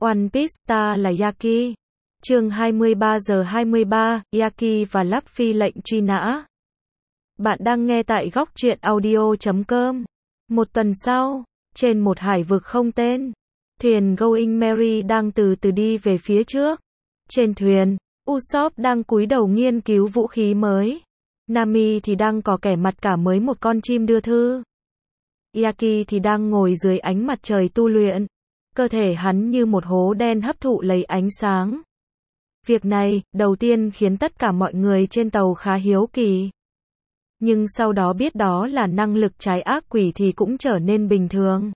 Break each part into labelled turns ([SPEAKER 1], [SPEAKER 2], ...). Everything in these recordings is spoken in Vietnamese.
[SPEAKER 1] One Piece, ta là Yaki. Chương 23 giờ 23, Yaki và Luffy lệnh truy nã. Bạn đang nghe tại góc truyện audio.com. Một tuần sau, trên một hải vực không tên, thuyền Going Merry đang từ từ đi về phía trước. Trên thuyền, Usopp đang cúi đầu nghiên cứu vũ khí mới. Nami thì đang cò kẻ mặt cả mới một con chim đưa thư. Yaki thì đang ngồi dưới ánh mặt trời tu luyện. Cơ thể hắn như một hố đen hấp thụ lấy ánh sáng. Việc này, đầu tiên khiến tất cả mọi người trên tàu khá hiếu kỳ. Nhưng sau đó biết đó là năng lực trái ác quỷ thì cũng trở nên bình thường.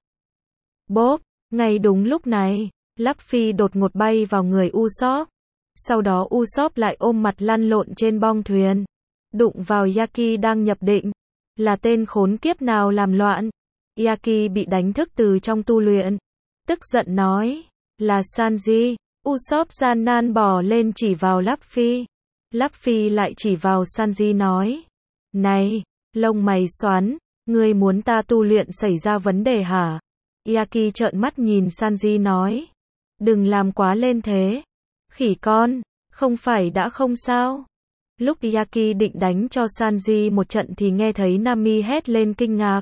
[SPEAKER 1] Bốp, ngay đúng lúc này, Luffy đột ngột bay vào người Usopp. Sau đó Usopp lại ôm mặt lăn lộn trên bong thuyền. Đụng vào Yaki đang nhập định. Là tên khốn kiếp nào làm loạn. Yaki bị đánh thức từ trong tu luyện. Tức giận nói, là Sanji. Usopp gian nan bò lên chỉ vào Luffy. Luffy lại chỉ vào Sanji nói, này, lông mày xoắn, ngươi muốn ta tu luyện xảy ra vấn đề hả? Yaki trợn mắt nhìn Sanji nói, đừng làm quá lên thế. Khỉ con, không phải đã không sao? Lúc Yaki định đánh cho Sanji một trận thì nghe thấy Nami hét lên kinh ngạc.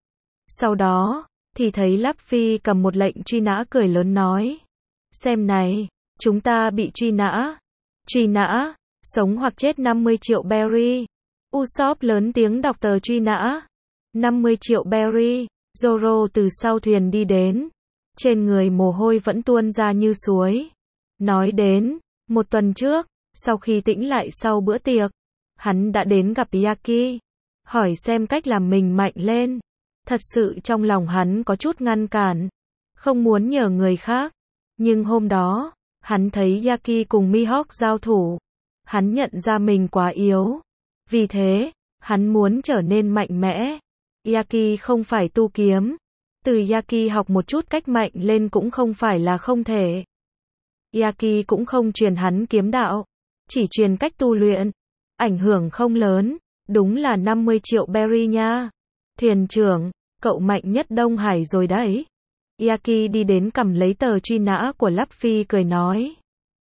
[SPEAKER 1] Sau đó, thì thấy Luffy cầm một lệnh truy nã cười lớn nói, xem này, chúng ta bị truy nã. Truy nã, sống hoặc chết 50 triệu berry. Usopp lớn tiếng đọc tờ truy nã. 50 triệu berry. Zoro từ sau thuyền đi đến. Trên người mồ hôi vẫn tuôn ra như suối. Nói đến, một tuần trước, sau khi tĩnh lại sau bữa tiệc, hắn đã đến gặp Yaki. Hỏi xem cách làm mình mạnh lên. Thật sự trong lòng hắn có chút ngăn cản. Không muốn nhờ người khác. Nhưng hôm đó, hắn thấy Yaki cùng Mihawk giao thủ. Hắn nhận ra mình quá yếu. Vì thế, hắn muốn trở nên mạnh mẽ. Yaki không phải tu kiếm. Từ Yaki học một chút cách mạnh lên cũng không phải là không thể. Yaki cũng không truyền hắn kiếm đạo. Chỉ truyền cách tu luyện. Ảnh hưởng không lớn. Đúng là 50 triệu berry nha. Thuyền trưởng, cậu mạnh nhất Đông Hải rồi đấy. Yaki đi đến cầm lấy tờ truy nã của Luffy cười nói.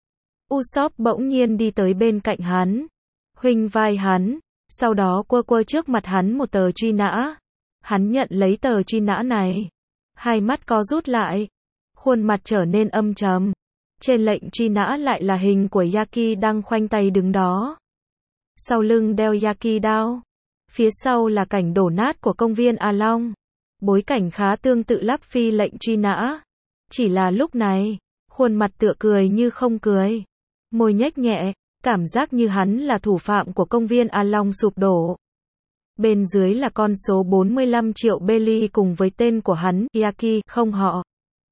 [SPEAKER 1] Usopp bỗng nhiên đi tới bên cạnh hắn. Huỳnh vai hắn. Sau đó quơ trước mặt hắn một tờ truy nã. Hắn nhận lấy tờ truy nã này. Hai mắt co rút lại. Khuôn mặt trở nên âm trầm. Trên lệnh truy nã lại là hình của Yaki đang khoanh tay đứng đó. Sau lưng đeo Yaki đao. Phía sau là cảnh đổ nát của công viên A Long. Bối cảnh khá tương tự Luffy lệnh truy nã. Chỉ là lúc này, khuôn mặt tựa cười như không cười. Môi nhếch nhẹ, cảm giác như hắn là thủ phạm của công viên A Long sụp đổ. Bên dưới là con số 45 triệu berry cùng với tên của hắn, Yaki, không họ.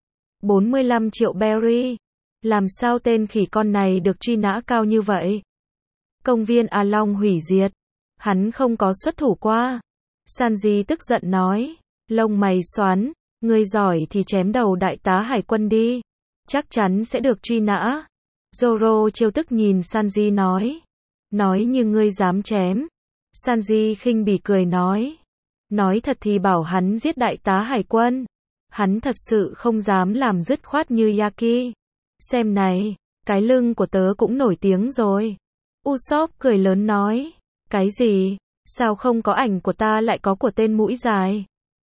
[SPEAKER 1] 45 triệu berry. Làm sao tên khỉ con này được truy nã cao như vậy? Công viên A Long hủy diệt. Hắn không có xuất thủ qua. Sanji tức giận nói. Lông mày xoắn, ngươi giỏi thì chém đầu đại tá hải quân đi. Chắc chắn sẽ được truy nã. Zoro trêu tức nhìn Sanji nói. Nói như ngươi dám chém. Sanji khinh bỉ cười nói. Nói thật thì bảo hắn giết đại tá hải quân. Hắn thật sự không dám làm dứt khoát như Yaki. Xem này, cái lưng của tớ cũng nổi tiếng rồi. Usopp cười lớn nói. Cái gì? Sao không có ảnh của ta lại có của tên mũi dài?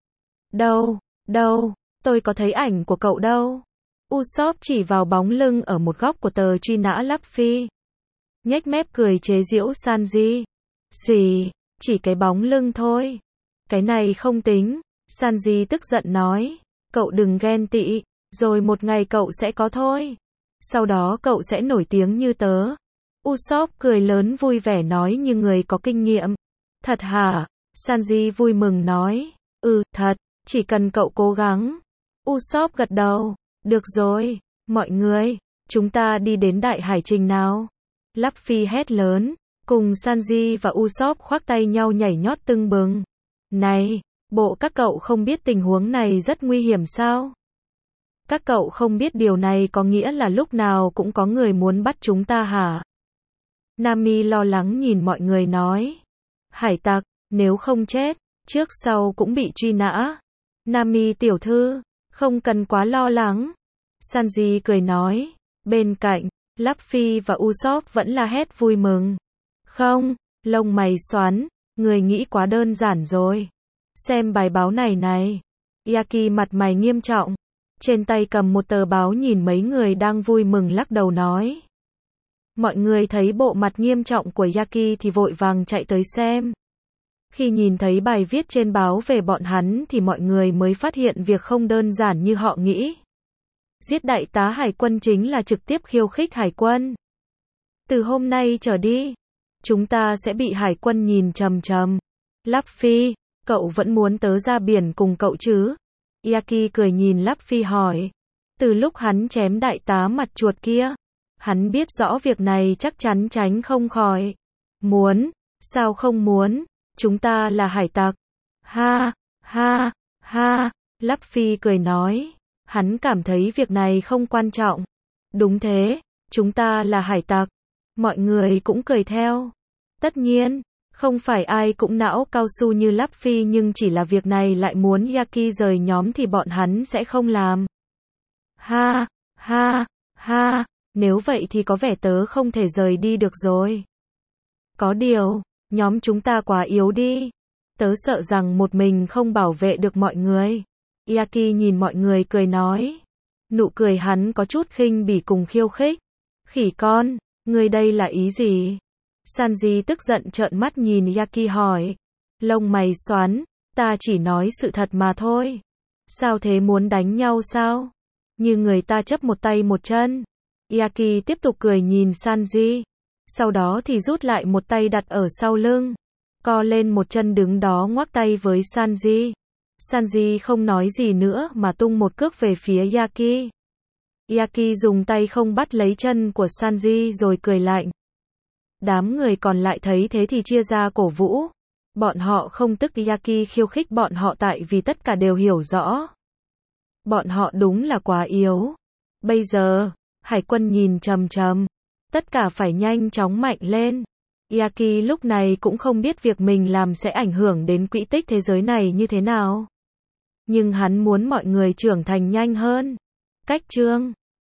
[SPEAKER 1] Đâu, tôi có thấy ảnh của cậu đâu. Usopp chỉ vào bóng lưng ở một góc của tờ truy nã Luffy. Nhếch mép cười chế giễu Sanji. Gì, chỉ cái bóng lưng thôi. Cái này không tính. Sanji tức giận nói. Cậu đừng ghen tị, rồi một ngày cậu sẽ có thôi. Sau đó cậu sẽ nổi tiếng như tớ. Usopp cười lớn vui vẻ nói như người có kinh nghiệm. Thật hả? Sanji vui mừng nói. Thật. Chỉ cần cậu cố gắng. Usopp gật đầu. Được rồi, mọi người, chúng ta đi đến đại hải trình nào. Luffy hét lớn, cùng Sanji và Usopp khoác tay nhau nhảy nhót tưng bừng. Này, bộ các cậu không biết tình huống này rất nguy hiểm sao? Các cậu không biết điều này có nghĩa là lúc nào cũng có người muốn bắt chúng ta hả? Nami lo lắng nhìn mọi người nói. Hải tặc, nếu không chết, trước sau cũng bị truy nã. Nami tiểu thư, không cần quá lo lắng. Sanji cười nói. Bên cạnh, Luffy và Usopp vẫn la hét vui mừng. Không, lông mày xoắn, người nghĩ quá đơn giản rồi. Xem bài báo này này. Yaki mặt mày nghiêm trọng. Trên tay cầm một tờ báo nhìn mấy người đang vui mừng lắc đầu nói. Mọi người thấy bộ mặt nghiêm trọng của Yaki thì vội vàng chạy tới xem. Khi nhìn thấy bài viết trên báo về bọn hắn thì mọi người mới phát hiện việc không đơn giản như họ nghĩ. Giết đại tá hải quân chính là trực tiếp khiêu khích hải quân. Từ hôm nay trở đi, chúng ta sẽ bị hải quân nhìn chằm chằm. Luffy, cậu vẫn muốn tớ ra biển cùng cậu chứ? Yaki cười nhìn Luffy hỏi. Từ lúc hắn chém đại tá mặt chuột kia, hắn biết rõ việc này chắc chắn tránh không khỏi. Muốn, sao không muốn, chúng ta là hải tặc. Ha, ha, ha, Luffy cười nói. Hắn cảm thấy việc này không quan trọng. Đúng thế, chúng ta là hải tặc. Mọi người cũng cười theo. Tất nhiên, không phải ai cũng não cao su như Luffy nhưng chỉ là việc này lại muốn Yaki rời nhóm thì bọn hắn sẽ không làm. Ha, ha, ha, nếu vậy thì có vẻ tớ không thể rời đi được rồi. Có điều, nhóm chúng ta quá yếu đi. Tớ sợ rằng một mình không bảo vệ được mọi người. Yaki nhìn mọi người cười nói. Nụ cười hắn có chút khinh bỉ cùng khiêu khích. Khỉ con, ngươi đây là ý gì? Sanji tức giận trợn mắt nhìn Yaki hỏi. Lông mày xoắn, ta chỉ nói sự thật mà thôi. Sao thế, muốn đánh nhau sao? Như người ta chấp một tay một chân. Yaki tiếp tục cười nhìn Sanji. Sau đó thì rút lại một tay đặt ở sau lưng. Co lên một chân đứng đó ngoắc tay với Sanji. Sanji không nói gì nữa mà tung một cước về phía Yaki. Yaki dùng tay không bắt lấy chân của Sanji rồi cười lạnh. Đám người còn lại thấy thế thì chia ra cổ vũ. Bọn họ không tức Yaki khiêu khích bọn họ tại vì tất cả đều hiểu rõ. Bọn họ đúng là quá yếu. Bây giờ, hải quân nhìn chằm chằm. Tất cả phải nhanh chóng mạnh lên. Yaki lúc này cũng không biết việc mình làm sẽ ảnh hưởng đến quỹ tích thế giới này như thế nào. Nhưng hắn muốn mọi người trưởng thành nhanh hơn. Cách chương